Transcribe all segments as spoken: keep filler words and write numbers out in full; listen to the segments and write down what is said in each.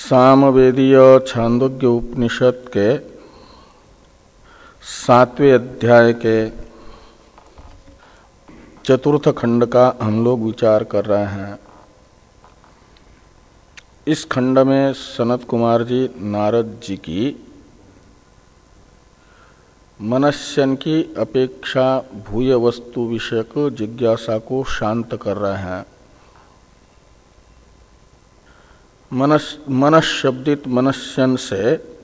सामवेदीय छांदोग्य उपनिषद के सातवें अध्याय के चतुर्थ खंड का हम लोग विचार कर रहे हैं। इस खंड में सनत कुमार जी नारद जी की मनश्यन की अपेक्षा भूय वस्तु विषयक जिज्ञासा को शांत कर रहे हैं। मनस मनस शब्दित मनश्यन से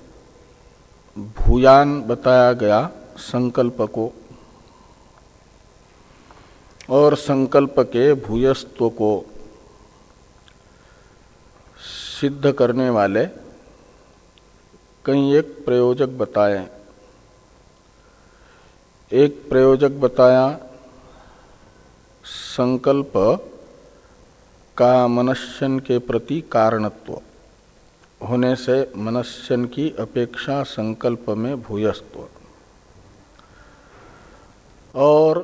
भूयान बताया गया संकल्प को और संकल्प के भूयस्त्व को सिद्ध करने वाले कई एक प्रयोजक बताए। एक प्रयोजक बताया संकल्प का मनश्यन के प्रति कारणत्व होने से मनश्यन की अपेक्षा संकल्प में भूयस्त्व, और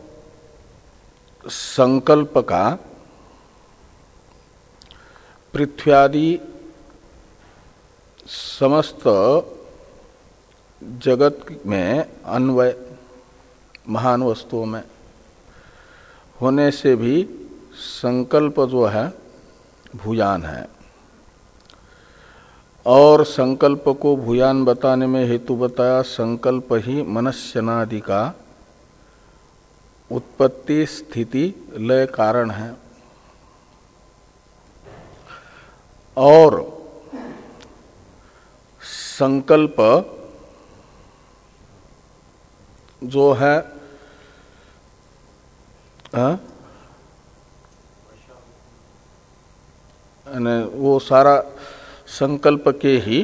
संकल्प का पृथ्व्यादि समस्त जगत में अन्वय महान वस्तुओं में होने से भी संकल्प जो है भूयान है। और संकल्प को भूयान बताने में हेतु बताया संकल्प ही मनश्यनादि का उत्पत्ति स्थिति लय कारण है। और संकल्प जो है आ? वो सारा संकल्प के ही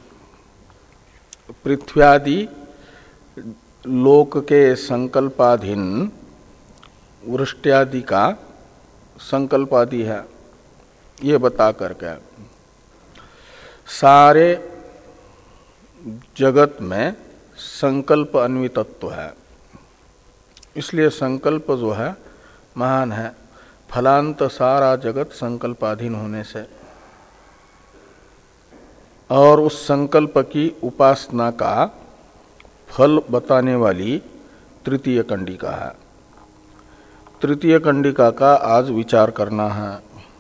पृथ्व्यादि लोक के संकल्पाधीन वृष्ट्यादि का संकल्पादि है, ये बता करके सारे जगत में संकल्प अन्वितत्व है। इसलिए संकल्प जो है महान है, फलांत सारा जगत संकल्पाधीन होने से। और उस संकल्प की उपासना का फल बताने वाली तृतीय कंडिका है। तृतीय कंडिका का आज विचार करना है।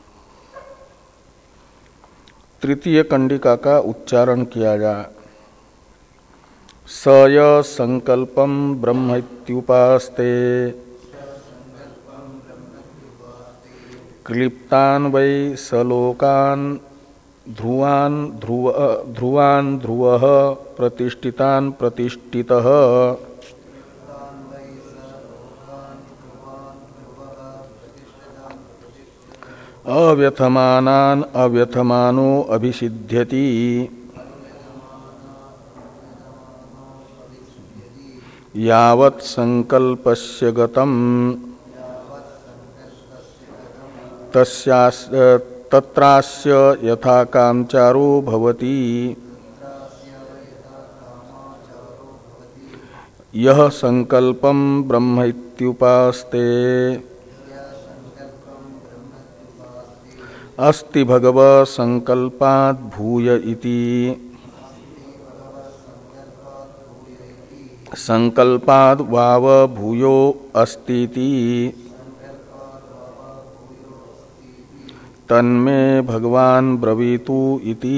तृतीय कंडिका का उच्चारण किया जाए। सय संकल्पम ब्रह्मैत्युपास्ते क्लिप्तान वै सलोकान ध्रुवान ध्रुव ध्रुवान ध्रुवः प्रतिष्ठितान प्रतिष्ठितः अव्यथमानान अव्यथमानो अभिसिध्यति। यावत् संकल्पस्य गतम् तत्रास्य यथा कामचारो भवति। यह संकल्पम ब्रह्म इत्युपास्ते अस्ति भगव संकल्पात् भूय इति। संकल्पाद् वाव भूयो अस्तीति। तन्मे भगवान ब्रवीतु इति।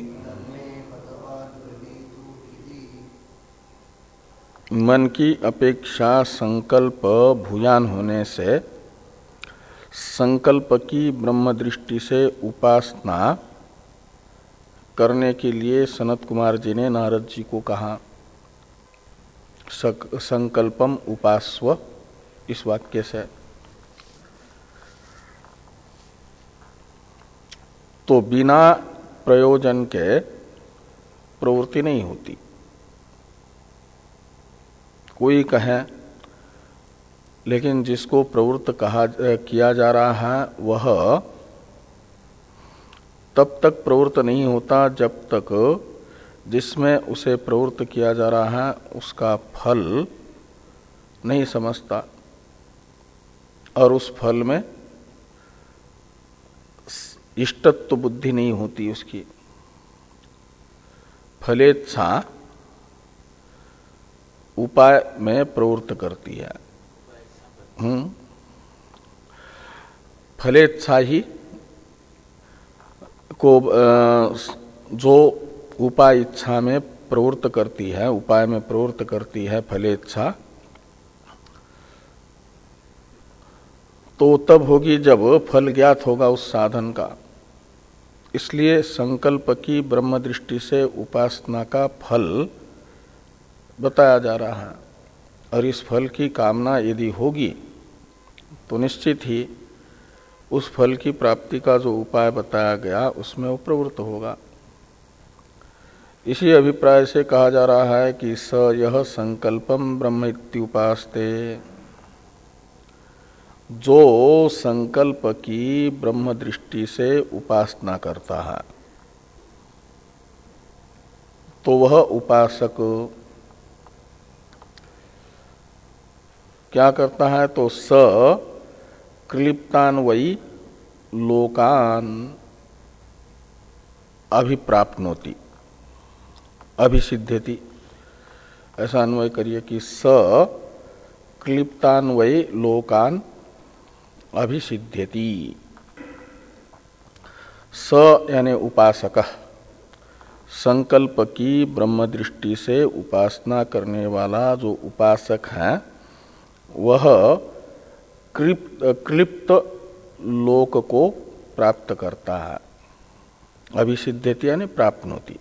मन की अपेक्षा संकल्प भूयान होने से संकल्प की ब्रह्म दृष्टि से उपासना करने के लिए सनत कुमार जी ने नारद जी को कहा संकल्पम उपास्व, इस वाक्य से। तो बिना प्रयोजन के प्रवृत्ति नहीं होती। कोई कहे, लेकिन जिसको प्रवृत्त कहा किया जा रहा है वह तब तक प्रवृत्त नहीं होता जब तक जिसमें उसे प्रवृत्त किया जा रहा है उसका फल नहीं समझता और उस फल में इष्टत्व बुद्धि नहीं होती उसकी। फलेच्छा उपाय में प्रवृत्त करती है। हम्म फलेच्छा ही को जो उपाय इच्छा में प्रवृत्त करती है, उपाय में प्रवृत्त करती है फलेच्छा, तो तब होगी जब फल ज्ञात होगा उस साधन का। इसलिए संकल्प की ब्रह्म दृष्टि से उपासना का फल बताया जा रहा है, और इस फल की कामना यदि होगी तो निश्चित ही उस फल की प्राप्ति का जो उपाय बताया गया उसमें वो प्रवृत्त होगा। इसी अभिप्राय से कहा जा रहा है कि स यह संकल्पम ब्रह्म इत्युपास्ते, जो संकल्प की ब्रह्म दृष्टि से उपासना करता है तो वह उपासक क्या करता है, तो स क्लिप्तान वही लोकान अभिप्राप्नोति अभिसिद्ध्यति, ऐसा अन्वय करिए कि स क्लिप्तान वै लोकान अभिसिद्ध्यति। स यानी उपासक, संकल्प की ब्रह्म दृष्टि से उपासना करने वाला जो उपासक है वह क्लिप्त, क्लिप्त लोक को प्राप्त करता है। अभिसिद्ध्यति यानी प्राप्नोति।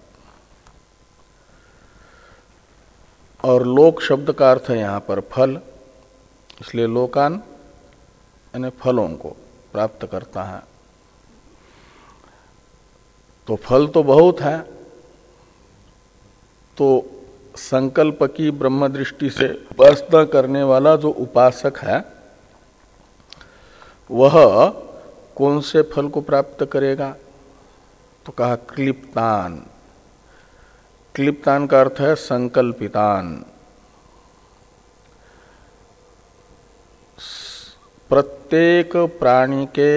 और लोक शब्द का अर्थ है यहाँ पर फल, इसलिए लोकान यानी फलों को प्राप्त करता है। तो फल तो बहुत है, तो संकल्प की ब्रह्म दृष्टि से उपासना करने वाला जो उपासक है वह कौन से फल को प्राप्त करेगा, तो कहा क्लिप्तान। क्लिप्तान का अर्थ है संकल्पितान। प्रत्येक प्राणी के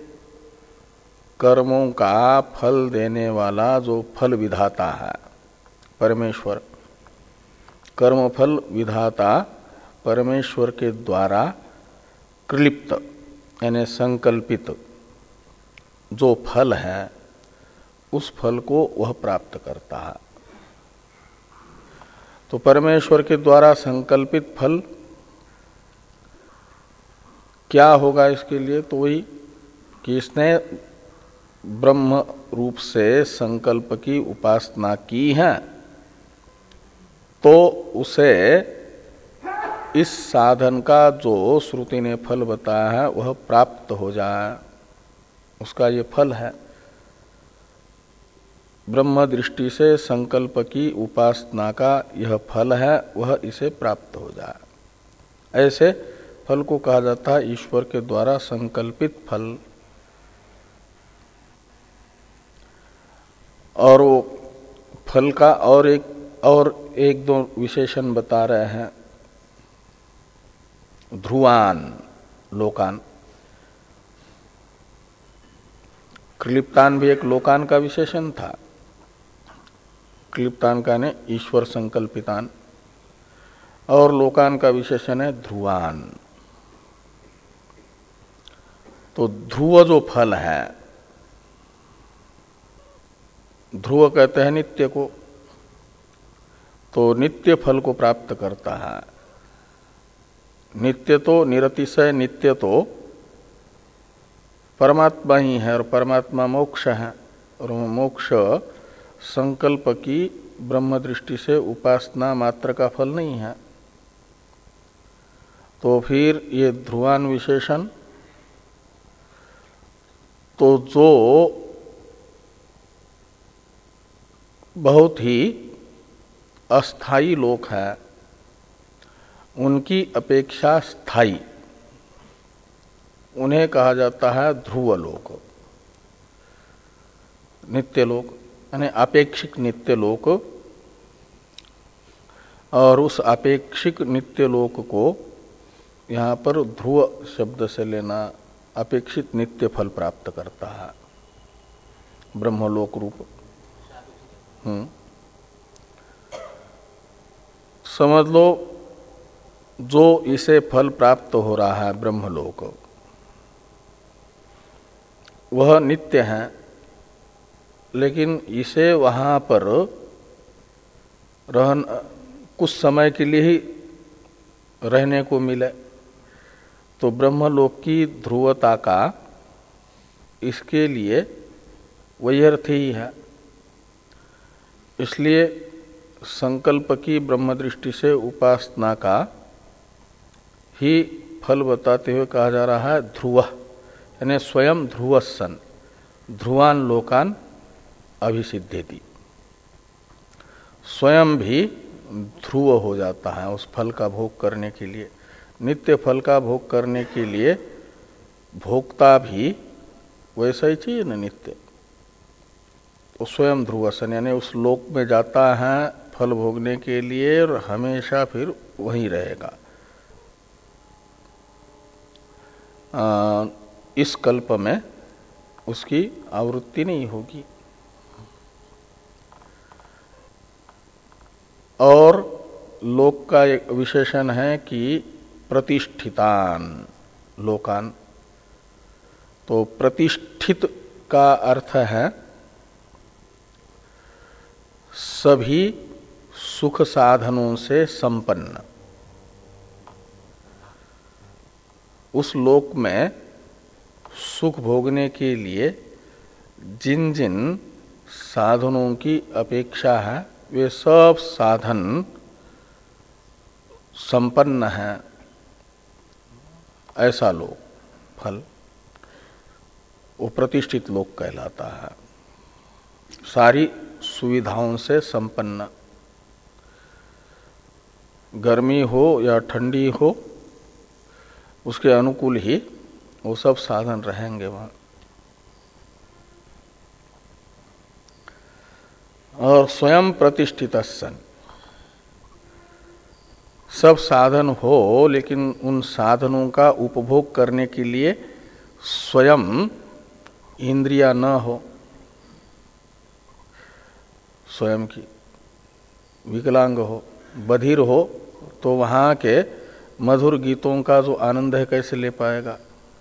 कर्मों का फल देने वाला जो फल विधाता है परमेश्वर, कर्मफल विधाता परमेश्वर के द्वारा क्लिप्त यानी संकल्पित जो फल है उस फल को वह प्राप्त करता है। तो परमेश्वर के द्वारा संकल्पित फल क्या होगा इसके लिए, तो वही कि इसने ब्रह्म रूप से संकल्प की उपासना की है तो उसे इस साधन का जो श्रुति ने फल बताया है वह प्राप्त हो जाए, उसका ये फल है। ब्रह्म दृष्टि से संकल्प की उपासना का यह फल है, वह इसे प्राप्त हो जाए। ऐसे फल को कहा जाता है ईश्वर के द्वारा संकल्पित फल। और वो फल का और एक और एक दो विशेषण बता रहे हैं। ध्रुवान लोकान, क्लिप्तान भी एक लोकान का विशेषण था। क्लिप्तान का ने ईश्वर संकल्पितान, और लोकान का विशेषण है ध्रुवान। तो ध्रुव जो फल है, ध्रुव कहते हैं नित्य को, तो नित्य फल को प्राप्त करता है। नित्य तो निरतिशय नित्य तो परमात्मा ही है, और परमात्मा मोक्ष है, और मोक्ष संकल्प की ब्रह्म दृष्टि से उपासना मात्र का फल नहीं है। तो फिर ये ध्रुवान विशेषण, तो जो बहुत ही अस्थाई लोक है उनकी अपेक्षा स्थायी, उन्हें कहा जाता है ध्रुव लोक, नित्य लोक यानी अपेक्षिक नित्य लोक। और उस अपेक्षिक नित्य लोक को यहाँ पर ध्रुव शब्द से लेना, अपेक्षित नित्य फल प्राप्त करता है ब्रह्मलोक रूप। हम्म समझ लो जो इसे फल प्राप्त हो रहा है ब्रह्मलोक, वह नित्य है, लेकिन इसे वहां पर रहन कुछ समय के लिए ही रहने को मिले, तो ब्रह्मलोक की ध्रुवता का इसके लिए वही अर्थ ही है। इसलिए संकल्प की ब्रह्म दृष्टि से उपासना का ही फल बताते हुए कहा जा रहा है ध्रुव, यानी स्वयं ध्रुव सन ध्रुवान लोकान अभिसिद्धेति, स्वयं भी ध्रुव हो जाता है उस फल का भोग करने के लिए। नित्य फल का भोग करने के लिए भोक्ता भी वैसा ही चाहिए न नित्य, तो स्वयं ध्रुव सन यानी उस लोक में जाता है फल भोगने के लिए और हमेशा फिर वहीं रहेगा। आ, इस कल्प में उसकी आवृत्ति नहीं होगी। और लोक का एक विशेषण है कि प्रतिष्ठितान लोकान, तो प्रतिष्ठित का अर्थ है सभी सुख साधनों से संपन्न। उस लोक में सुख भोगने के लिए जिन जिन साधनों की अपेक्षा है वे सब साधन संपन्न है, ऐसा लोक फल वो प्रतिष्ठित लोक कहलाता है। सारी सुविधाओं से संपन्न, गर्मी हो या ठंडी हो उसके अनुकूल ही वो सब साधन रहेंगे वहां। और स्वयं प्रतिष्ठित सन, सब साधन हो लेकिन उन साधनों का उपभोग करने के लिए स्वयं इंद्रिया न हो, स्वयं की विकलांग हो, बधिर हो, तो वहां के मधुर गीतों का जो आनंद है कैसे ले पाएगा।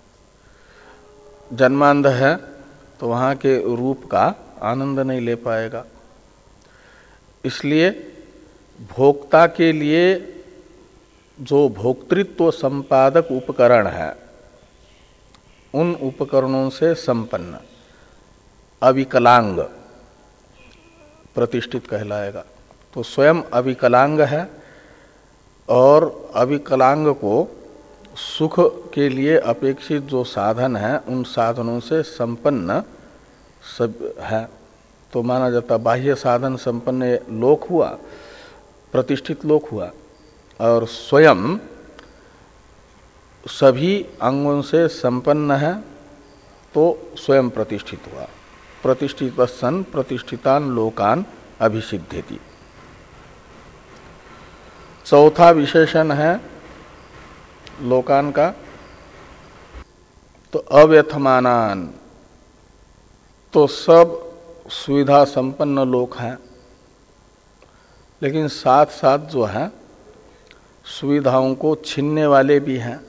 जन्मांध है तो वहां के रूप का आनंद नहीं ले पाएगा। इसलिए भोक्ता के लिए जो भोक्तृत्व संपादक उपकरण है उन उपकरणों से संपन्न अविकलांग प्रतिष्ठित कहलाएगा। तो स्वयं अविकलांग है और अविकलांग को सुख के लिए अपेक्षित जो साधन है उन साधनों से संपन्न सब है, तो माना जाता बाह्य साधन संपन्न लोक हुआ, प्रतिष्ठित लोक हुआ, और स्वयं सभी अंगों से संपन्न है तो स्वयं प्रतिष्ठित हुआ। प्रतिष्ठित सन प्रतिष्ठितान लोकान अभिसिद्धेति। चौथा विशेषण है लोकान का, तो अव्यथमानान, तो सब सुविधा संपन्न लोक हैं, लेकिन साथ साथ जो है सुविधाओं को छीनने वाले भी हैं,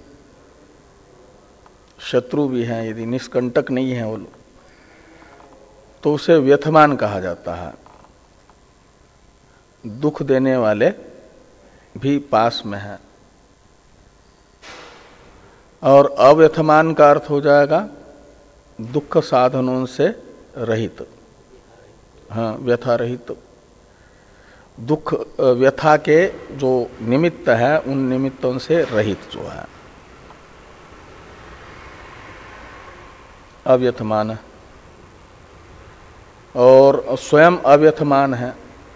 शत्रु भी हैं। यदि निष्कंटक नहीं है वो लोग तो उसे व्यथमान कहा जाता है। दुख देने वाले भी पास में है। और अव्यथमान का अर्थ हो जाएगा दुख साधनों से रहित, हाँ व्यथा रहित। दुख व्यथा के जो निमित्त है उन निमित्तों से रहित जो है अव्यथमान, और स्वयं अव्यथमान है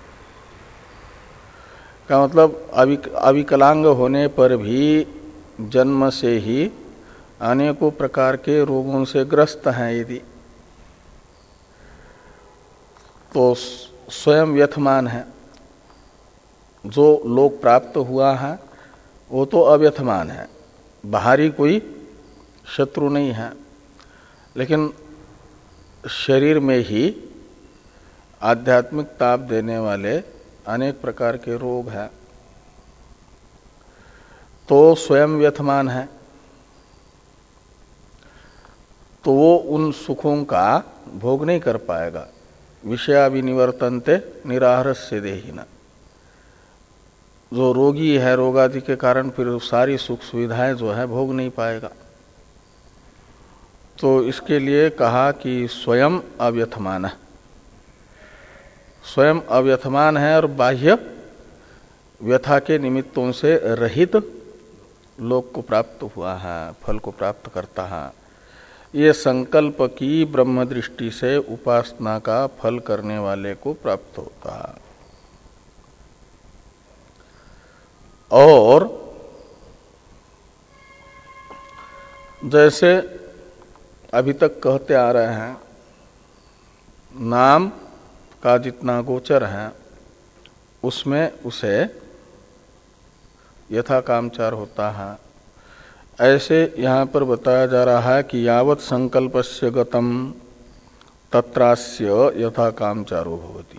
का मतलब अविक, अविकलांग होने पर भी जन्म से ही अनेकों प्रकार के रोगों से ग्रस्त हैं यदि, तो स्वयं व्यथमान है। जो लोक प्राप्त हुआ है वो तो अव्यथमान है, बाहरी कोई शत्रु नहीं है, लेकिन शरीर में ही आध्यात्मिक ताप देने वाले अनेक प्रकार के रोग हैं। तो स्वयं व्यथमान है, तो वो उन सुखों का भोग नहीं कर पाएगा। विषया विनिवर्तन्ते निराहारस्य देहिना, जो रोगी है रोगादि के कारण फिर सारी सुख सुविधाएं जो है भोग नहीं पाएगा। तो इसके लिए कहा कि स्वयं अव्यथमान है, स्वयं अव्यथमान है और बाह्य व्यथा के निमित्तों से रहित लोक को प्राप्त हुआ है, फल को प्राप्त करता है। ये संकल्प की ब्रह्म दृष्टि से उपासना का फल करने वाले को प्राप्त होता है। और जैसे अभी तक कहते आ रहे हैं, नाम का जितना गोचर है उसमें उसे यथा कामचार होता है, ऐसे यहाँ पर बताया जा रहा है कि यावत् संकल्पस्य गतम तत्रास्य यथा कामचारो भवति।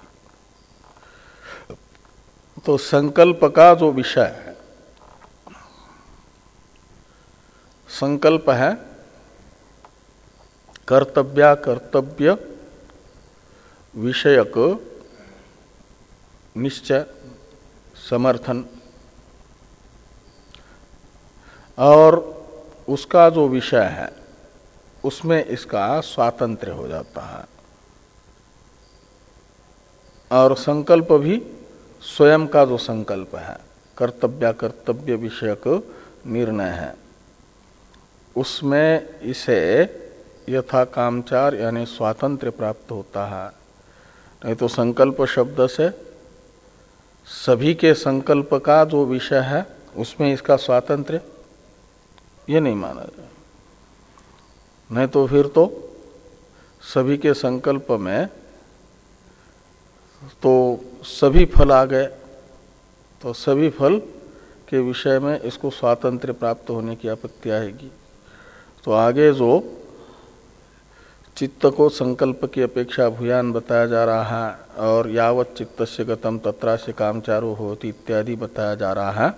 तो संकल्प का जो विषय है, संकल्प है कर्तव्य कर्तव्य विषयक निश्चय समर्थन, और उसका जो विषय है उसमें इसका स्वातंत्र्य हो जाता है। और संकल्प भी स्वयं का जो संकल्प है कर्तव्य कर्तव्य विषयक निर्णय है, उसमें इसे यथा कामचार यानी स्वातंत्र्य प्राप्त होता है। नहीं तो संकल्प शब्द से सभी के संकल्प का जो विषय है उसमें इसका स्वातंत्र्य ये नहीं माना जाए। नहीं तो फिर तो सभी के संकल्प में तो सभी फल आ गए, तो सभी फल के विषय में इसको स्वातंत्र्य प्राप्त होने की आपत्ति आएगी। तो आगे जो चित्त को संकल्प की अपेक्षा भूयान बताया जा रहा है और यावत् चित्तस्य गतम तत्रास्य कामचारो होति इत्यादि बताया जा रहा है,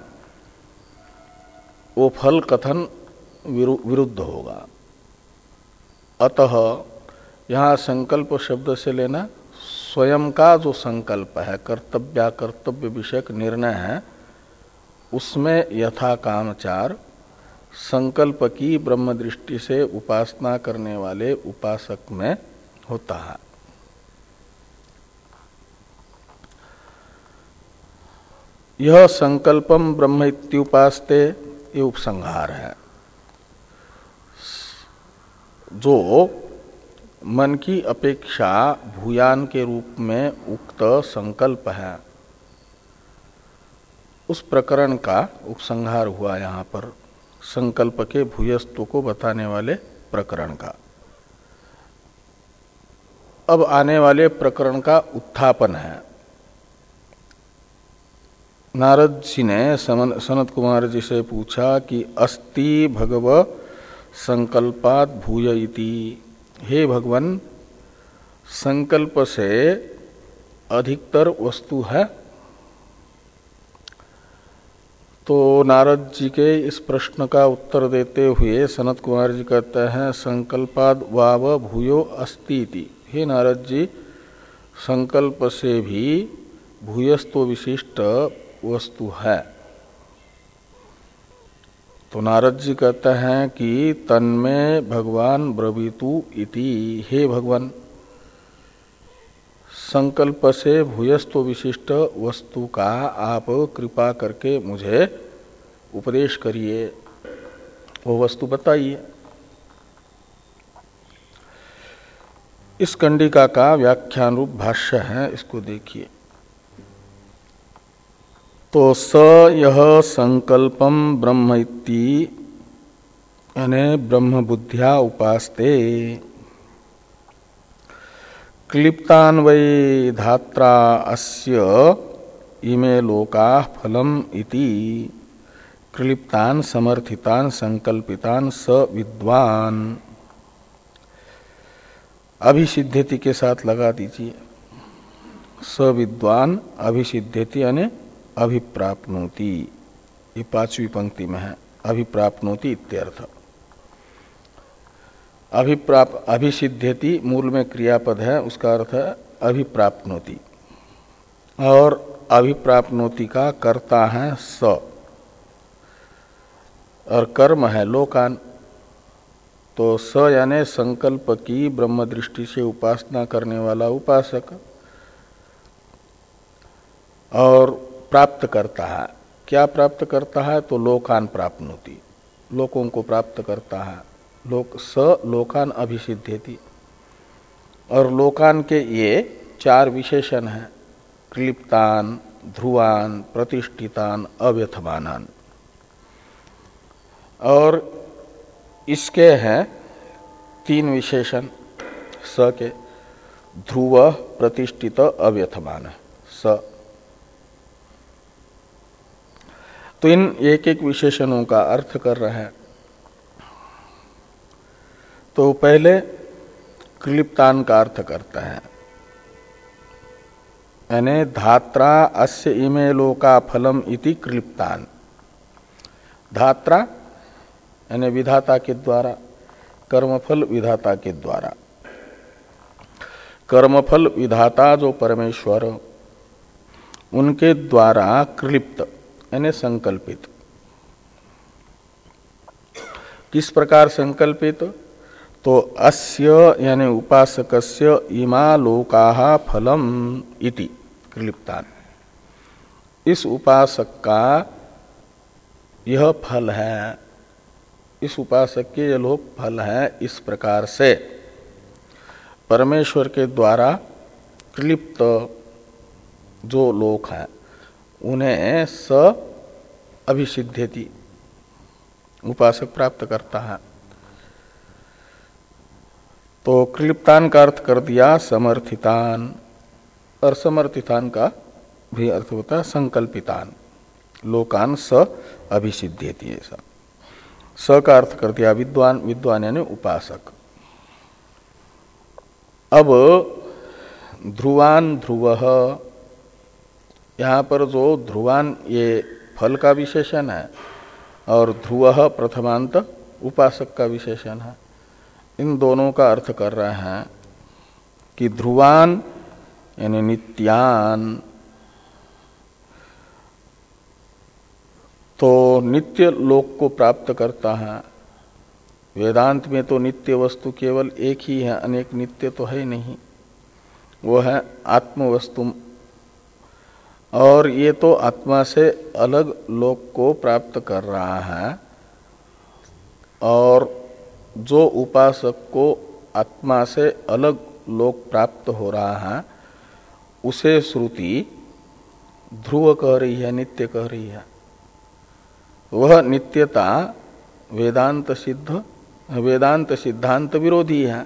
वो फल कथन विरुद्ध होगा। अतः यहाँ संकल्प शब्द से लेना स्वयं का जो संकल्प है कर्तव्य कर्तव्य विषयक निर्णय है, उसमें यथा कामचार संकल्प की ब्रह्म दृष्टि से उपासना करने वाले उपासक में होता है। यह संकल्पम ब्रह्म इत्युपास्ते ये उपसंहार है। जो मन की अपेक्षा भूयान के रूप में उक्त संकल्प है, उस प्रकरण का उपसंहार हुआ यहाँ पर संकल्प के भूयस्तु को बताने वाले प्रकरण का। अब आने वाले प्रकरण का उत्थापन है। नारद जी ने सनत कुमार जी से पूछा कि अस्ति भगव संकल्पात भूय इति, हे भगवान संकल्प से अधिकतर वस्तु है? तो नारद जी के इस प्रश्न का उत्तर देते हुए सनत कुमार जी कहते हैं संकल्पाद वाव भूयो अस्ति इति। हे नारद जी, संकल्प से भी भूयस्तो विशिष्ट वस्तु है। तो नारद जी कहते हैं कि तन्मे भगवान ब्रवीतु इति, हे भगवान संकल्प से भूयस्तो विशिष्ट वस्तु का आप कृपा करके मुझे उपदेश करिए, वो वस्तु बताइए। इस कंडिका का व्याख्यान रूप भाष्य है, इसको देखिए। तो स यह संकल्पम ब्रह्म इति यानी ब्रह्म बुद्ध्या उपास्ते क्लिप्तान वै धात्रा अस्य इमे लोका फलम इति क्लिप्तान समर्थितान संकल्पितान स विद्वान। अभिसिद्धति के साथ लगा दीजिए, स विद्वान अभिसिद्धति यानी अभिप्राप्नोति। ये पांचवी पंक्ति में है, अभिप्राप्नोति इत्यर्थ। अभिप्राप अभिसिद्ध्यति मूल में क्रियापद है, उसका अर्थ है अभिप्राप्नोति। और अभिप्राप्नोति का कर्ता है स, और कर्म है लोकान। तो स यानी संकल्प की ब्रह्म दृष्टि से उपासना करने वाला उपासक, और प्राप्त करता है। क्या प्राप्त करता है? तो लोकान प्राप्नोति, लोकों को प्राप्त करता है। लोक स लोकान अभिसिद्ध्यति। और लोकान के ये चार विशेषण हैं, क्लिप्तान, ध्रुवान, प्रतिष्ठितान, अव्यथमानान। और इसके हैं तीन विशेषण स के, ध्रुव, प्रतिष्ठित, अव्यथमान स। तो इन एक एक विशेषणों का अर्थ कर रहे हैं। तो पहले क्लिप्तान का अर्थ करता है, यानी धात्रा अस्य इमे लोका फलम इति क्लिप्तान। धात्रा यानी विधाता के द्वारा, कर्मफल विधाता के द्वारा। कर्मफल विधाता जो परमेश्वर, उनके द्वारा क्लिप्त यानी संकल्पित। किस प्रकार संकल्पित? तो अस्य यानी उपासकस्य इमा लोकाः फलम इति क्लिप्तान। इस उपासक का यह फल है, इस उपासक के ये लोक फल है, इस प्रकार से परमेश्वर के द्वारा क्लिप्त जो लोक है उन्हें स अभिसिद्ध्यति, उपासक प्राप्त करता है। तो क्लिप्तान का अर्थ कर दिया समर्थितान, और समर्थितान का भी अर्थ होता है संकल्पितान। लोकान स अभिसिद्ध्यति, ऐसा स का अर्थ कर दिया विद्वान, विद्वान यानी उपासक। अब ध्रुवान ध्रुवः, यहाँ पर जो ध्रुवान ये फल का विशेषण है, और ध्रुवः प्रथमांत उपासक का विशेषण है। इन दोनों का अर्थ कर रहे हैं कि ध्रुवान यानी नित्यान, तो नित्य लोक को प्राप्त करता है। वेदांत में तो नित्य वस्तु केवल एक ही है, अनेक नित्य तो है नहीं, वो है आत्म वस्तु। और ये तो आत्मा से अलग लोक को प्राप्त कर रहा है, और जो उपासक को आत्मा से अलग लोक प्राप्त हो रहा है उसे श्रुति ध्रुव कह रही है, नित्य कह रही है। वह नित्यता वेदांत सिद्ध, वेदांत सिद्धांत विरोधी है।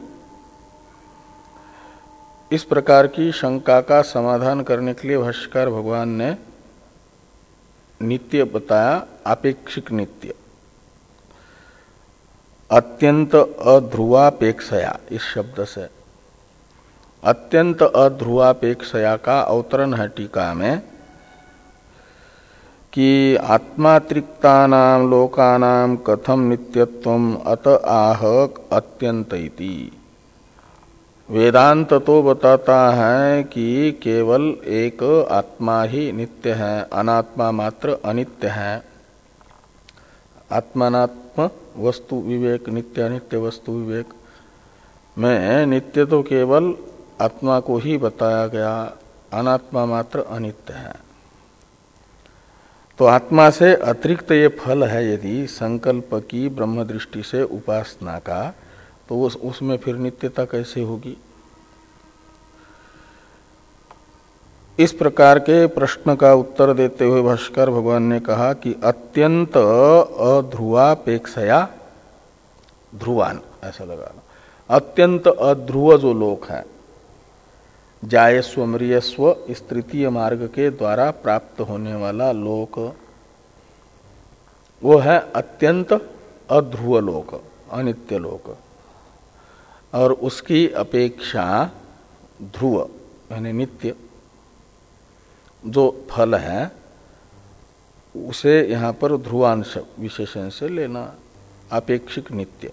इस प्रकार की शंका का समाधान करने के लिए भाष्यकार भगवान ने नित्य बताया, आपेक्षिक नित्य, अत्यंत अध्रुवापेक्षया। इस शब्द से अत्यंत अध्रुवापेक्षया का अवतरण है टीका में कि आत्मातिरिक्तानां लोकानां कथम नित्यत्वम अत आह अत्यंत इति। वेदांत तो बताता है कि केवल एक आत्मा ही नित्य है, अनात्मा मात्र अनित्य है। आत्मानात्म वस्तु विवेक, नित्य अनित्य वस्तु विवेक में नित्य तो केवल आत्मा को ही बताया गया, अनात्मा मात्र अनित्य है। तो आत्मा से अतिरिक्त ये फल है यदि संकल्प की ब्रह्म दृष्टि से उपासना का, तो उस उसमें फिर नित्यता कैसे होगी? इस प्रकार के प्रश्न का उत्तर देते हुए भाष्कर भगवान ने कहा कि अत्यंत अध्रुवापेक्षया ध्रुवान, ऐसा लगाना। अत्यंत अध्रुव जो लोक है, जायस्व मृयस्व इस तृतीय मार्ग के द्वारा प्राप्त होने वाला लोक, वो है अत्यंत अध्रुव लोक, अनित्य लोक। और उसकी अपेक्षा ध्रुव यानी नित्य जो फल है उसे यहाँ पर ध्रुवांश विशेषण से लेना, आपेक्षिक नित्य।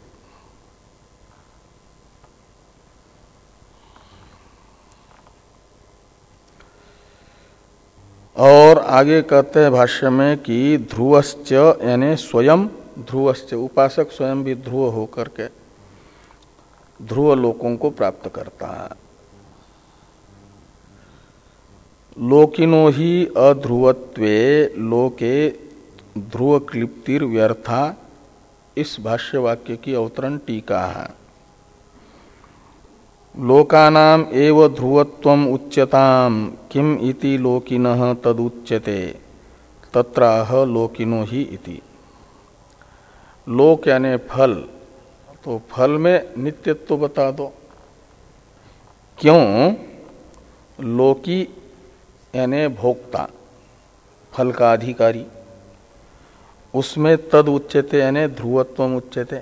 और आगे कहते हैं भाष्य में कि ध्रुवश्च यानी स्वयं ध्रुवश्च, उपासक स्वयं भी ध्रुव होकर के ध्रुव लोकों को प्राप्त करता है। लोकिनो ही अध्रुवत्वे लोके ध्रुव क्लिप्तिर व्यर्था, इस भाष्य वाक्य की अवतरण टीका है। लोकानाम एव ध्रुवत्वम उच्यताम किम इति लोकिनः तदुच्यते तत्राह लोकिनो ही इति। लोक यानी फल, तो फल में नित्यत्व बता दो। क्यों? लोकी यानी भोक्ता, फल का अधिकारी, उसमें तद उच्यते यानी ध्रुवत्वम उच्यते।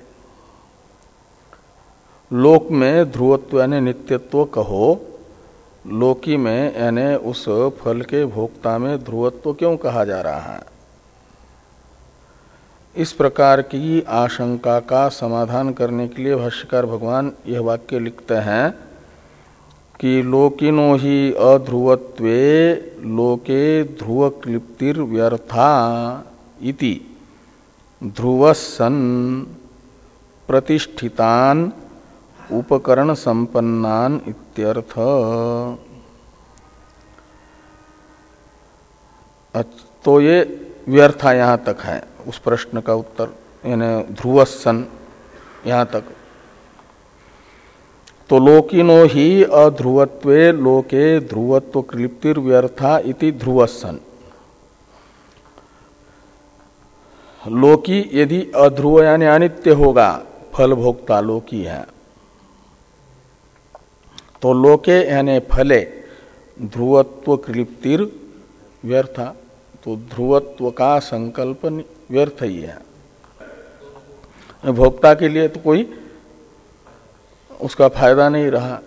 लोक में ध्रुवत्व यानी नित्यत्व कहो, लोकी में यानी उस फल के भोक्ता में ध्रुवत्व क्यों कहा जा रहा है? इस प्रकार की आशंका का समाधान करने के लिए भाष्यकार भगवान यह वाक्य लिखते हैं कि लोकिनो ही अध्रुवत्वे लोके ध्रुव क्लिप्तिर व्यर्था इति ध्रुवस्सन प्रतिष्ठितान उपकरण संपन्नान इत्यर्थ। तो ये व्यर्था यहाँ तक है उस प्रश्न का उत्तर, यानी ध्रुवस्सन यहाँ तक। तो लोकिनो ही अध्रुवत्वे लोके ध्रुवत्व क्लिप्तिर व्यर्था इति ध्रुवस्सन। लोकी यदि अध्रुव यानी अनित्य होगा, फल भोक्ता लोकी है, तो लोके यानी फले ध्रुवत्व क्लिप्तिर व्यर्था, तो ध्रुवत्व का संकल्प व्यर्थ ही है। भोक्ता के लिए तो कोई उसका फायदा नहीं रहा।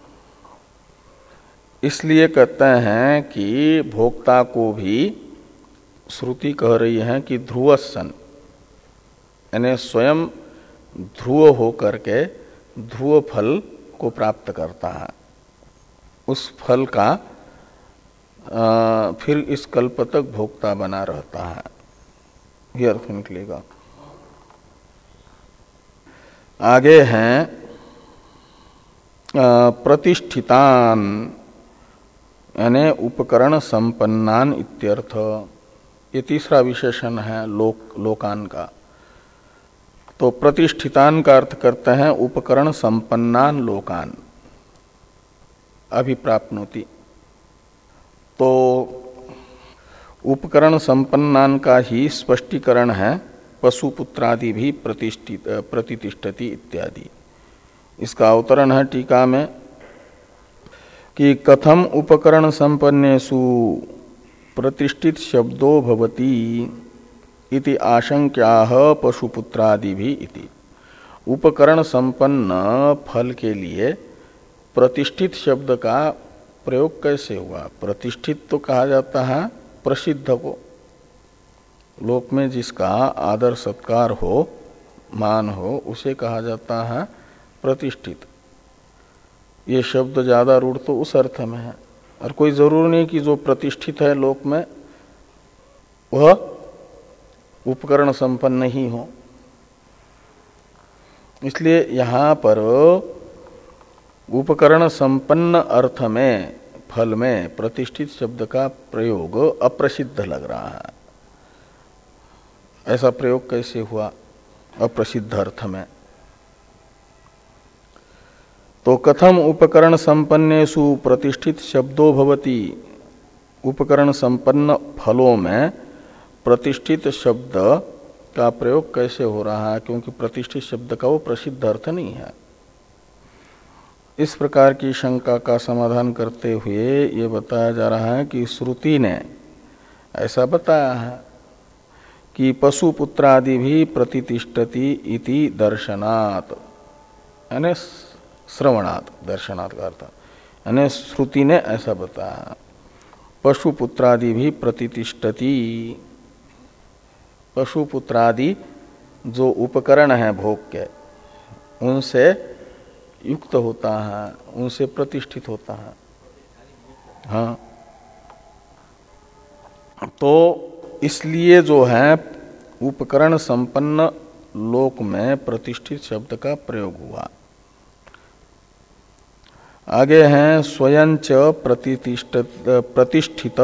इसलिए कहते हैं कि भोक्ता को भी श्रुति कह रही है कि ध्रुवस्सन यानी स्वयं ध्रुव होकर के ध्रुव फल को प्राप्त करता है, उस फल का आ, फिर इस कल्प तक भोक्ता बना रहता है, ये अर्थ निकलेगा। आगे हैं प्रतिष्ठितान यानी उपकरण संपन्नान इत्यर्थ। ये तीसरा विशेषण है लोक लोकान का। तो प्रतिष्ठितान का अर्थ करते हैं उपकरण संपन्नान लोकान अभिप्राप्नोति। तो उपकरण संपन्नान का ही स्पष्टीकरण है पशुपुत्रादि भी प्रतिष्ठित प्रतिष्ठति इत्यादि। इसका अवतरण है टीका में कि कथम उपकरण संपन्नेषु प्रतिष्ठित शब्दो भवति इति आशंक्याः पशुपुत्रादि भी इति। उपकरण संपन्न फल के लिए प्रतिष्ठित शब्द का प्रयोग कैसे हुआ? प्रतिष्ठित तो कहा जाता है प्रसिद्ध को, लोक में जिसका आदर सत्कार हो, मान हो, उसे कहा जाता है प्रतिष्ठित। ये शब्द ज्यादा रूढ़ तो उस अर्थ में है, और कोई जरूर नहीं कि जो प्रतिष्ठित है लोक में वह उपकरण संपन्न ही हो। इसलिए यहाँ पर उपकरण संपन्न अर्थ में फल में प्रतिष्ठित शब्द का प्रयोग अप्रसिद्ध लग रहा है। ऐसा प्रयोग कैसे हुआ अप्रसिद्ध अर्थ में? तो कथम उपकरण संपन्नेषु प्रतिष्ठित शब्दो भवति, उपकरण संपन्न फलों में प्रतिष्ठित शब्द का प्रयोग कैसे हो रहा है? क्योंकि प्रतिष्ठित शब्द का वो प्रसिद्ध अर्थ नहीं है। इस प्रकार की शंका का समाधान करते हुए ये बताया जा रहा है कि श्रुति ने ऐसा बताया है कि पशुपुत्रादि भी प्रतिष्ठति इति दर्शनात्, यानी श्रवणात्, दर्शनात् का अर्थ यानी श्रुति ने ऐसा बताया पशुपुत्रादि भी प्रतिष्ठति पशु पुत्रादि जो उपकरण है भोग के, उनसे युक्त होता है, उनसे प्रतिष्ठित होता है। हाँ, तो इसलिए जो है उपकरण संपन्न लोक में प्रतिष्ठित शब्द का प्रयोग हुआ। आगे हैं स्वयं च प्रतिष्ठित,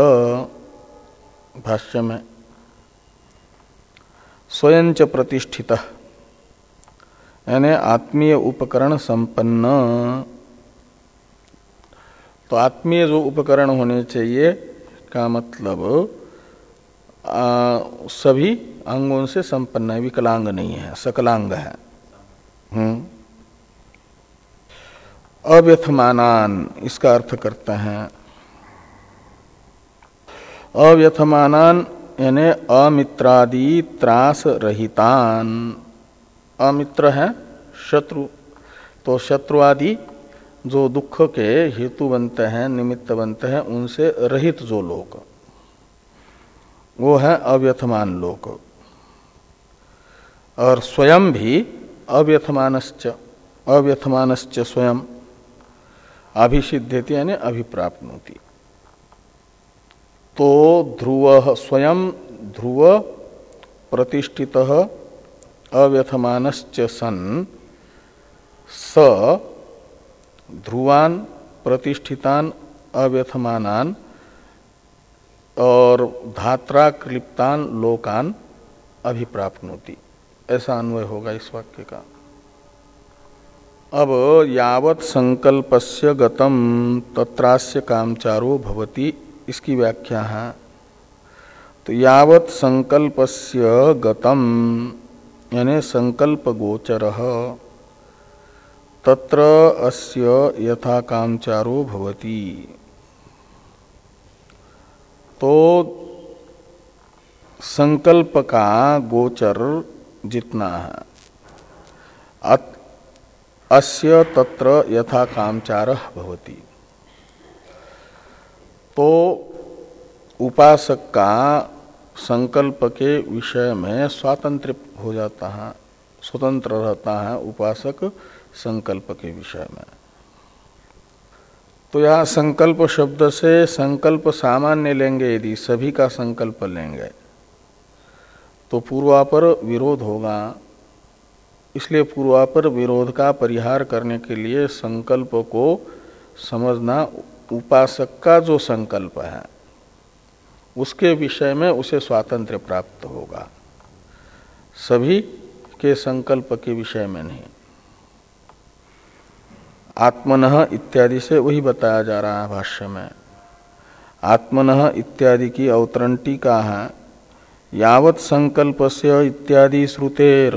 भाष्य में स्वयं च प्रतिष्ठित यानी आत्मीय उपकरण संपन्न। तो आत्मीय जो उपकरण होने चाहिए का मतलब आ, सभी अंगों से संपन्न है, विकलांग नहीं है, सकलांग है। हम्म अव्यथमानान इसका अर्थ करते हैं। अव्यथमानान यानी अमित्रादि त्रास रहितान। अमित्र है शत्रु, तो शत्रु आदि जो दुख के हेतु बनते हैं, निमित्त बनते हैं, उनसे रहित जो लोक, वो है अव्यथमान लोक। और स्वयं भी अव्यथमानश्च, अव्यथमानश्च स्वयं अभिसिद्धेति यानी अभिप्राप्नोति। तो ध्रुव स्वयं ध्रुव प्रतिष्ठितः अव्यथमानश्च सन स ध्रुवान प्रतिष्ठितान अव्यथमानान और धात्रा क्लिप्तान लोकान अभिप्राप्नोति, ऐसा अन्वय होगा इस वाक्य का। अब यावत् संकल्पस्य गतम तत्रास्य कामचारो भवति, इसकी व्याख्या है। तो यावत् संकल्पस्य गतम यानी संकल्प गोचरः तत्र अस्य यथा कामचारो भवति। तो संकल्प का गोचर जितना है, अस्य तत्र यथा कामचारः भवति। तो उपासक का संकल्प के विषय में स्वातंत्र्य हो जाता है, स्वतंत्र रहता है उपासक संकल्प के विषय में। तो यह संकल्प शब्द से संकल्प सामान्य लेंगे, यदि सभी का संकल्प लेंगे तो पूर्वापर विरोध होगा। इसलिए पूर्वापर विरोध का परिहार करने के लिए संकल्प को समझना, उपासक का जो संकल्प है उसके विषय में उसे स्वातंत्र्य प्राप्त होगा, सभी के संकल्प के विषय में नहीं। आत्मनः इत्यादि से वही बताया जा रहा है भाष्य में। आत्मनः इत्यादि की अवतरण टीका है, यावत् संकल्पस्य इत्यादि श्रुतेर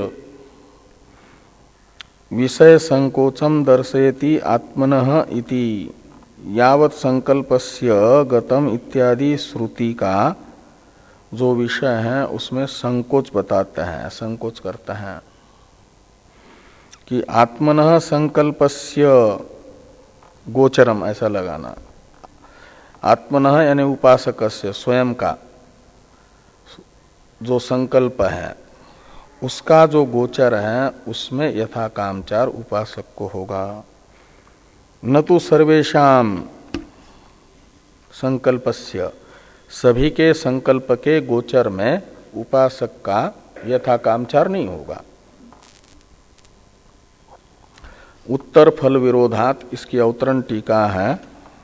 विषय संकोचम दर्शयति आत्मनः इति यावत् संकल्पस्य गतम इत्यादि श्रुति का जो विषय है उसमें संकोच बताते हैं, संकोच करते हैं कि आत्मनः संकल्पस्य गोचरम, ऐसा लगाना। आत्मनः यानी उपासकस्य स्वयं का जो संकल्प है उसका जो गोचर है उसमें यथा कामचार उपासक को होगा। न तो सर्वेषाम संकल्पस्य, सभी के संकल्प के गोचर में उपासक का यथा कामचार नहीं होगा। उत्तर फल विरोधात इसकी अवतरण टीका है,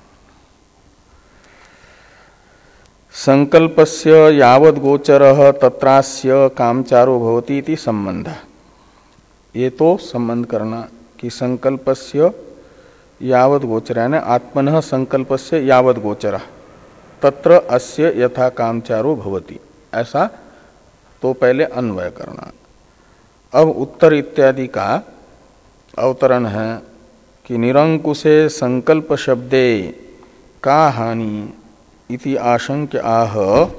संकल्पस्य यावद गोचरः तत्रास्य कामचारो भवति इति संबंध। ये तो संबंध करना कि संकल्पस्य यावद गोचर यानी आत्मनः संकल्पस्य यावद गोचरः तत्र अस्य यथा कामचारो भवति, ऐसा तो पहले अन्वय करना। अब उत्तर इत्यादि का अवतरण है कि निरंकुशे संकल्प शब्दे का हानि इति आशंक्य आह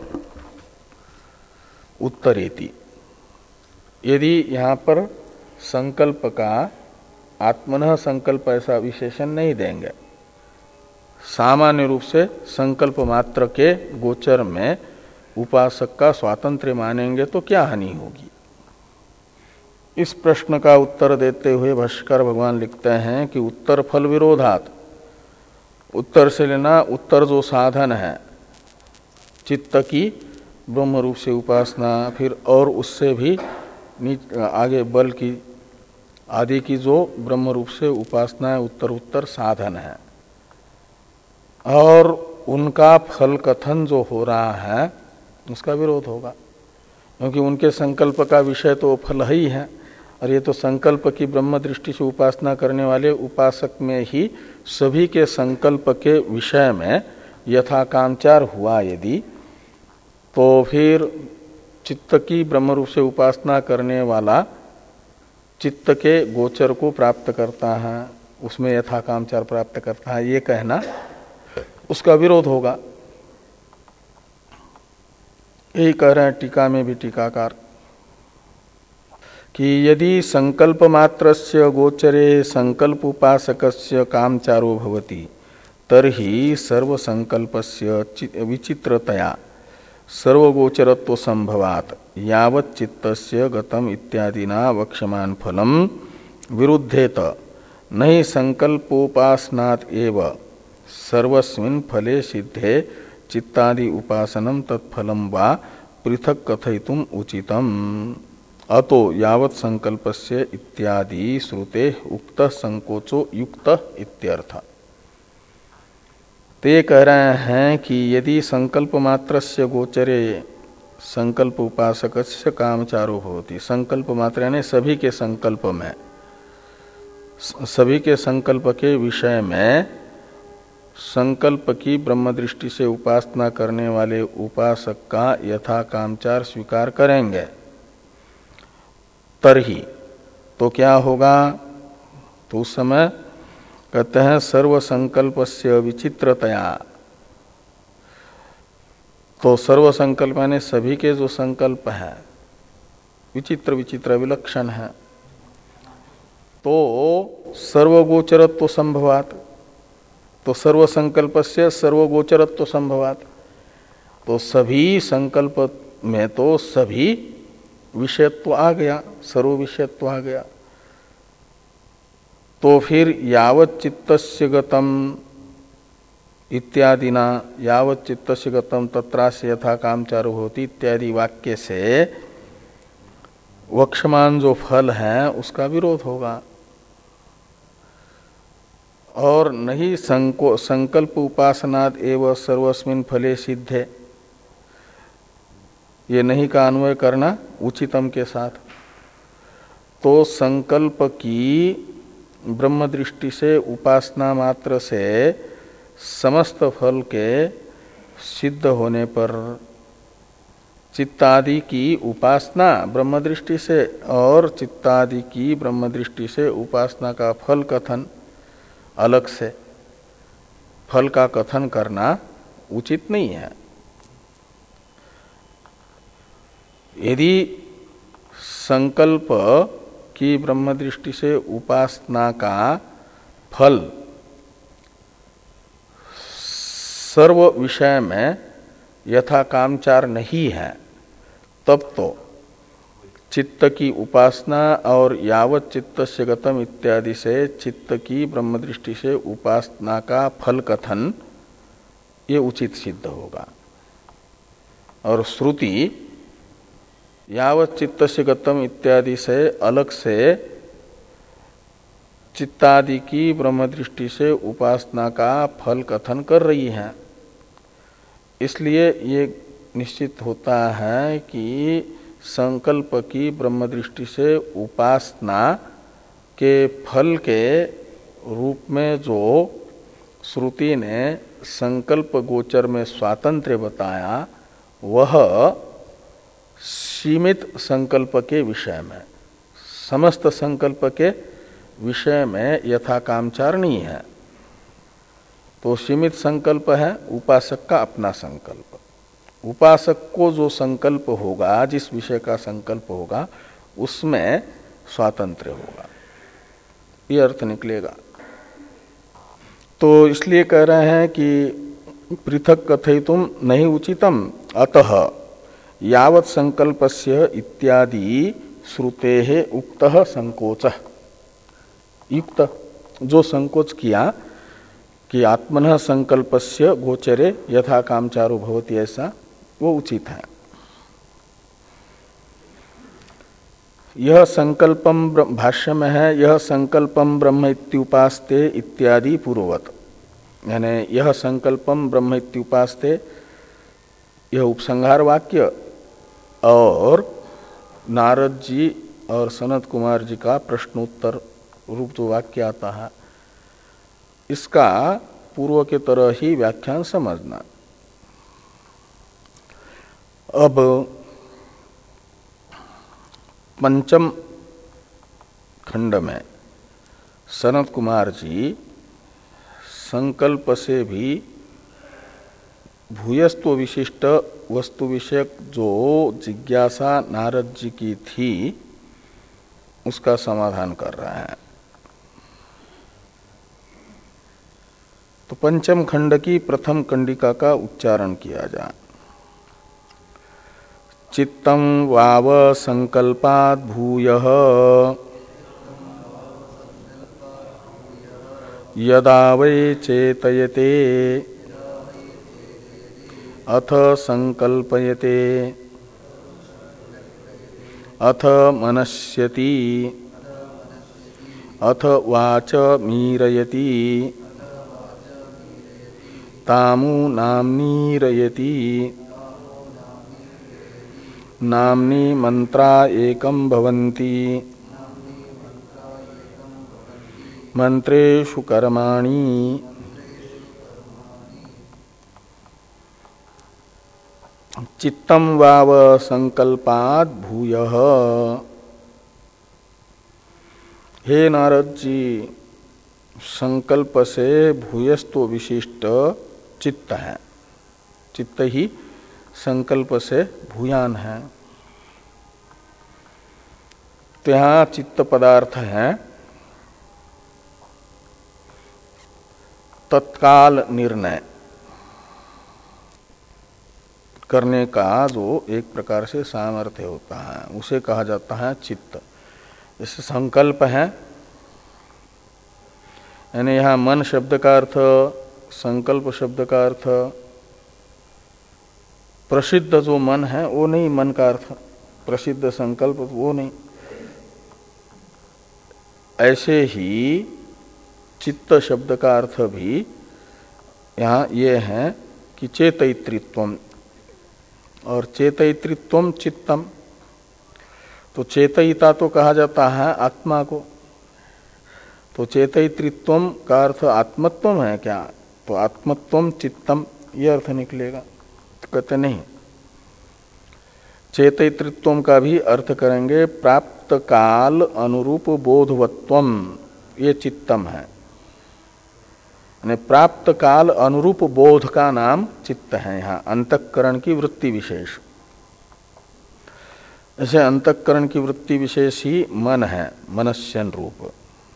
उत्तरेति। यदि यहाँ पर संकल्प का आत्मनः संकल्प ऐसा विशेषण नहीं देंगे, सामान्य रूप से संकल्प मात्र के गोचर में उपासक का स्वातंत्र्य मानेंगे तो क्या हानि होगी। इस प्रश्न का उत्तर देते हुए भाष्यकार भगवान लिखते हैं कि उत्तर फल विरोधात, उत्तर से लेना उत्तर जो साधन है चित्त की ब्रह्म रूप से उपासना, फिर और उससे भी आगे बल की आदि की जो ब्रह्म रूप से उपासना है उत्तर उत्तर साधन है, और उनका फल कथन जो हो रहा है उसका विरोध होगा, क्योंकि उनके संकल्प का विषय तो फल ही है। और ये तो संकल्प की ब्रह्म दृष्टि से उपासना करने वाले उपासक में ही सभी के संकल्प के विषय में यथाकामचार हुआ यदि, तो फिर चित्त की ब्रह्म रूप से उपासना करने वाला चित्त के गोचर को प्राप्त करता है, उसमें यथाकामचार प्राप्त करता है, ये कहना उसका विरोध होगा। यही कह रहे हैं टीका में भी टीकाकार कि यदि संकल्प मात्रस्य गोचरे संकल्प उपासकस्य कामचारो भवति तर्हि सर्व संकल्पस्य विचित्रतया सर्वगोचरत्व संभवात यावत् चित्तस्य गतम इत्यादिना वक्ष्यमान् फलम विरुद्धेत नहि संकल्पोपासनात् एव सर्वस्मिन् फले सिद्धे चित्तादि उपासनम तत्फलम वा पृथक कथयितुम उचितम अतो यावत् संकल्पस्य इत्यादि श्रुते उक्त संकोचो युक्त इत्यर्थ। ते कह रहे हैं कि यदि संकल्प मात्रस्य गोचरे संकल्प उपासकस्य कामचारो होती, संकल्प मात्र यानी सभी के संकल्प में, सभी के संकल्प के विषय में संकल्प की ब्रह्म दृष्टि से उपासना करने वाले उपासक का यथा कामचार स्वीकार करेंगे, तरही तो क्या होगा, तो उस समय कहते हैं सर्व संकल्पस्य विचित्रतया, तो सर्व संकल्प यानी सभी के जो संकल्प है विचित्र विचित्र विलक्षण है, तो सर्वगोचरत्व संभवात, तो सर्व संकल्पस्य सर्वगोचरत्व संभवात, तो सभी संकल्प में तो सभी विषयत्व आ गया, सर्व विषयत्व आ गया, तो फिर यावत् चित्तस्य गतम इत्यादिना यावत् चित्तस्य गतम तत्रास्य यथा कामचारो होती इत्यादि वाक्य से वक्ष्यमान जो फल है उसका विरोध होगा। और नहीं संको संकल्प उपासनाद एवं सर्वस्मिन् फले सिद्धे, ये नहीं का अन्वय करना उचितम के साथ, तो संकल्प की ब्रह्म दृष्टि से उपासना मात्र से समस्त फल के सिद्ध होने पर चित्तादि की उपासना ब्रह्म दृष्टि से और चित्तादि की ब्रह्म दृष्टि से उपासना का फल कथन अलग से, फल का कथन करना उचित नहीं है। यदि संकल्प की ब्रह्म दृष्टि से उपासना का फल सर्व विषय में यथा कामचार नहीं है, तब तो चित्त की उपासना और यावत् चित्तस्य गतम इत्यादि से चित्त की ब्रह्म दृष्टि से उपासना का फल कथन ये उचित सिद्ध होगा। और श्रुति यावत् चित्तस्य गतम इत्यादि से अलग से चित्तादि की ब्रह्म दृष्टि से उपासना का फल कथन कर रही है, इसलिए ये निश्चित होता है कि संकल्प की ब्रह्म दृष्टि से उपासना के फल के रूप में जो श्रुति ने संकल्प गोचर में स्वातंत्र्य बताया, वह सीमित संकल्प के विषय में, समस्त संकल्प के विषय में यथा कामचार नहीं है। तो सीमित संकल्प है उपासक का अपना संकल्प, उपासक को जो संकल्प होगा, जिस विषय का संकल्प होगा, उसमें स्वातंत्र्य होगा, ये अर्थ निकलेगा। तो इसलिए कह रहे हैं कि पृथक कथयितुम नहीं उचितम, अतः यावत् संकल्पस्य इत्यादि श्रुतेः उक्तः संकोचः, युक्त जो संकोच किया कि आत्मनः संकल्पस्य गोचरे यथा कामचारो भवति, ऐसा वो उचित है। यह संकल्पम भाष्य में है, यह संकल्पम ब्रह्म इत्युपास्ते इत्यादि पूर्ववत, यानी यह संकल्पम ब्रह्म इत्युपास्ते, यह उपसंहार वाक्य और नारद जी और सनत कुमार जी का प्रश्नोत्तर रूप जो वाक्य आता है, इसका पूर्व के तरह ही व्याख्यान समझना। अब पंचम खंड में सनत कुमार जी संकल्प से भी भूयस्त्व विशिष्ट वस्तु विषयक जो जिज्ञासा नारद जी की थी उसका समाधान कर रहा है। तो पंचम खंड की प्रथम कंडिका का उच्चारण किया जाए। चित्तम वाव संकल्पात् भूयः यदा वै चेतयते अथ संकल्पयते अथ मनस्यति अथ वाच मीरयति तामु नाम्नीरयति नाम्नी मंत्रा एकं भवन्ति मंत्रेषु कर्माणि चित्तम वाव संकल्पात् भूयः। हे नारद जी, संकल्प से भूयस्त्व विशिष्ट चित्त है, चित्त ही संकल्प से भूयान है। तो यहाँ चित्त पदार्थ है तत्काल निर्णय करने का जो एक प्रकार से सामर्थ्य होता है, उसे कहा जाता है चित्त। जैसे संकल्प है, यानी यहाँ मन शब्द का अर्थ, संकल्प शब्द का अर्थ प्रसिद्ध जो मन है वो नहीं, मन का अर्थ प्रसिद्ध संकल्प वो नहीं। ऐसे ही चित्त शब्द का अर्थ भी यहाँ ये है कि चेतयित्रित्वम, और चेतयित्रित्वम चित्तम। तो चेतयिता तो कहा जाता है आत्मा को, तो चेतयित्रित्वम का अर्थ आत्मत्वम है क्या? तो आत्मत्वम चित्तम ये अर्थ निकलेगा। तो कहते नहीं, चेतयित्रित्वम का भी अर्थ करेंगे प्राप्त काल अनुरूप बोधवत्वम, ये चित्तम है। यानी प्राप्त काल अनुरूप बोध का नाम चित्त है। यहाँ अंतःकरण की वृत्ति विशेष, ऐसे अंतःकरण की वृत्ति विशेष ही मन है, मनस्यन रूप।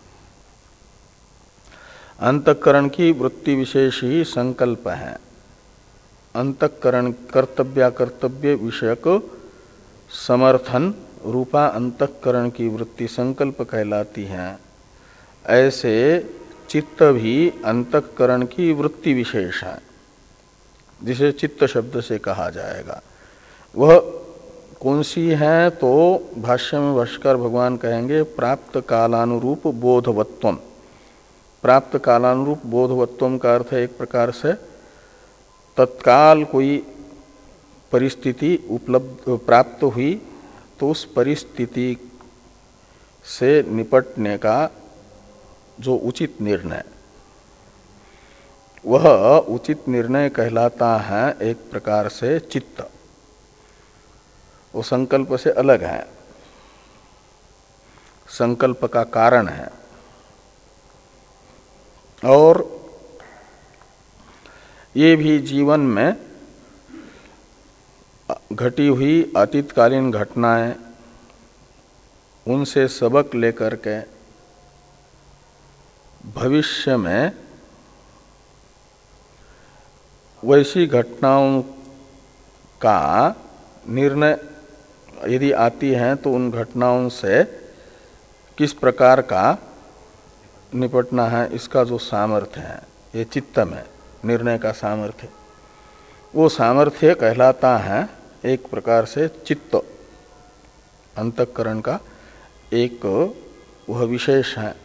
अंतःकरण की वृत्ति विशेष ही संकल्प है। अंतःकरण कर्तव्य कर्तव्य विषयक समर्थन रूपा अंतःकरण की वृत्ति संकल्प कहलाती है। ऐसे चित्त भी अंतःकरण की वृत्ति विशेष है, जिसे चित्त शब्द से कहा जाएगा। वह कौन सी है? तो भाष्य में भाष्कर भगवान कहेंगे प्राप्त कालानुरूप बोधवत्वम। प्राप्त कालानुरूप बोधवत्वम का अर्थ है एक प्रकार से तत्काल कोई परिस्थिति उपलब्ध प्राप्त हुई तो उस परिस्थिति से निपटने का जो उचित निर्णय, वह उचित निर्णय कहलाता है एक प्रकार से चित्त। वो संकल्प से अलग है, संकल्प का कारण है। और ये भी जीवन में घटी हुई अतीतकालीन घटनाएं, उनसे सबक लेकर के भविष्य में वैसी घटनाओं का निर्णय यदि आती हैं तो उन घटनाओं से किस प्रकार का निपटना है, इसका जो सामर्थ्य है, ये चित्त में निर्णय का सामर्थ्य, वो सामर्थ्य कहलाता है एक प्रकार से चित्त, अंतःकरण का एक वह विशेष है।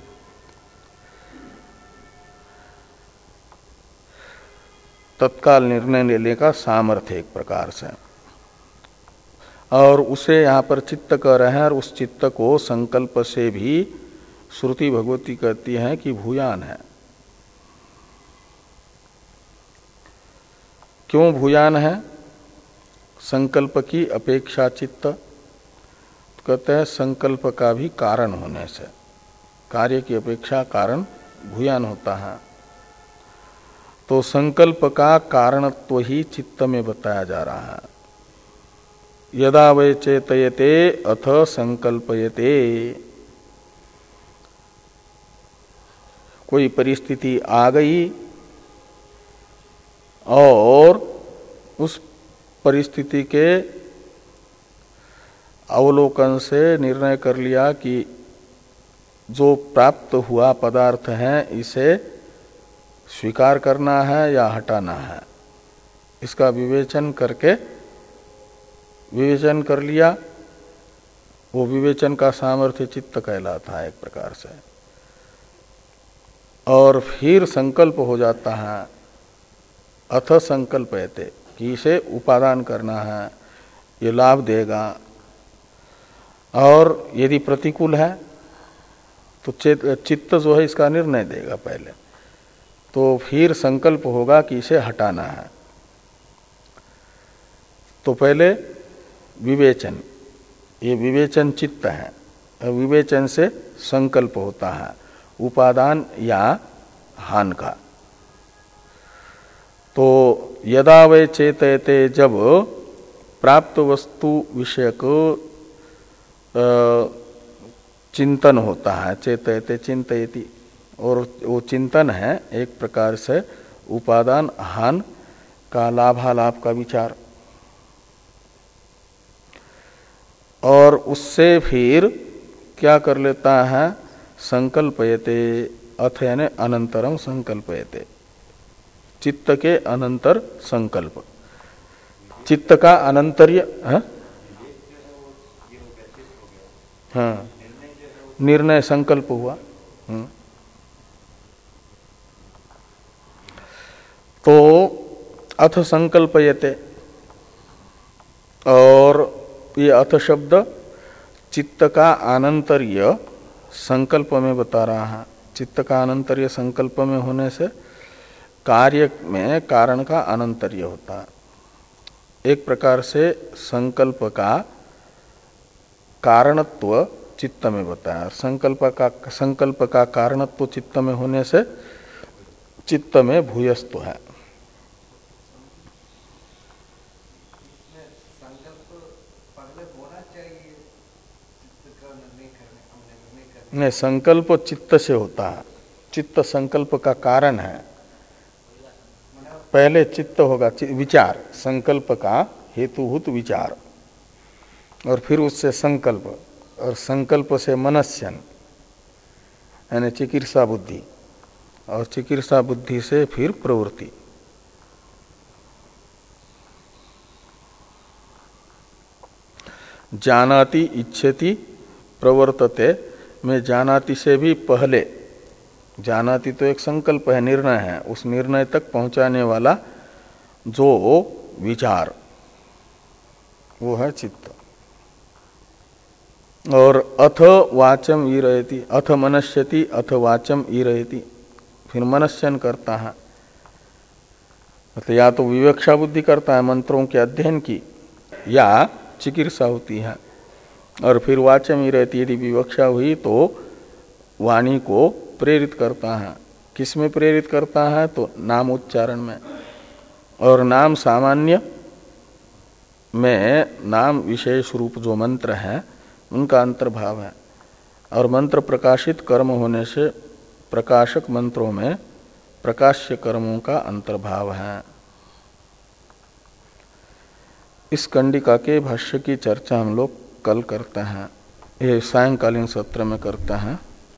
तत्काल निर्णय लेने का सामर्थ्य एक प्रकार से, और उसे यहाँ पर चित्त कह रहे हैं, और उस चित्त को संकल्प से भी श्रुति भगवती कहती है कि भूयान है। क्यों भूयान है? संकल्प की अपेक्षा चित्त, कहते हैं संकल्प का भी कारण होने से, कार्य की अपेक्षा कारण भूयान होता है। तो संकल्प का कारणत्व ही चित्त में बताया जा रहा है। यदा वै चेतयते अथ संकल्पयते, कोई परिस्थिति आ गई और उस परिस्थिति के अवलोकन से निर्णय कर लिया कि जो प्राप्त हुआ पदार्थ है इसे स्वीकार करना है या हटाना है, इसका विवेचन करके विवेचन कर लिया, वो विवेचन का सामर्थ्य चित्त कहलाता है एक प्रकार से। और फिर संकल्प हो जाता है, अथ संकल्पयते, कि इसे उपादान करना है, ये लाभ देगा, और यदि प्रतिकूल है तो चित्त जो है इसका निर्णय देगा पहले, तो फिर संकल्प होगा कि इसे हटाना है। तो पहले विवेचन, ये विवेचन चित्त है, विवेचन से संकल्प होता है उपादान या हान का। तो यदा वै चेतयते, जब प्राप्त वस्तु विषयक चिंतन होता है, चेतयते चिंतयति, और वो चिंतन है एक प्रकार से उपादान हान का, लाभालाभ का विचार, और उससे फिर क्या कर लेता है, संकल्पयते, अथ यानी अनंतरम संकल्पयते, चित्त के अनंतर संकल्प, चित्त का अनंतर्य, हाँ हाँ निर्णय संकल्प हुआ। हुँ? तो अथ संकल्पयते, और ये अथ शब्द चित्त का अनंतर्य संकल्प में बता रहा है। चित्त का अनंतर्य संकल्प में होने से कार्य में कारण का अनंतर्य होता है। एक प्रकार से संकल्प का कारणत्व चित्त में बताया, संकल्प का संकल्प का कारणत्व चित्त में होने से चित्त में भूयस्त्व है। नहीं, संकल्प चित्त से होता है, चित्त संकल्प का कारण है। पहले चित्त होगा विचार, संकल्प का हेतुभूत विचार, और फिर उससे संकल्प, और संकल्प से मनस्यन यानी चिकित्सा बुद्धि, और चिकित्सा बुद्धि से फिर प्रवृत्ति। जानाति इच्छति प्रवर्तते में जानाति से भी पहले, जानाति तो एक संकल्प है, निर्णय है, उस निर्णय तक पहुंचाने वाला जो विचार वो है चित्त। और अथ वाचम ईरयति, अथ मनस्यति अथ वाचम ईरयति, फिर मनस्यन करता है, मतलब या तो विवक्षा बुद्धि करता है मंत्रों के अध्ययन की, या चिकित्सा होती है, और फिर वाचम ईरयति, यदि विवक्षा हुई तो वाणी को प्रेरित करता है। किस में प्रेरित करता है? तो नाम उच्चारण में, और नाम सामान्य में नाम विशेष रूप जो मंत्र है उनका अंतर्भाव है, और मंत्र प्रकाशित कर्म होने से प्रकाशक मंत्रों में प्रकाश्य कर्मों का अंतर्भाव है। इस कंडिका के भाष्य की चर्चा हम लोग कल करते हैं, ये सायंकालीन सत्र में करते हैं।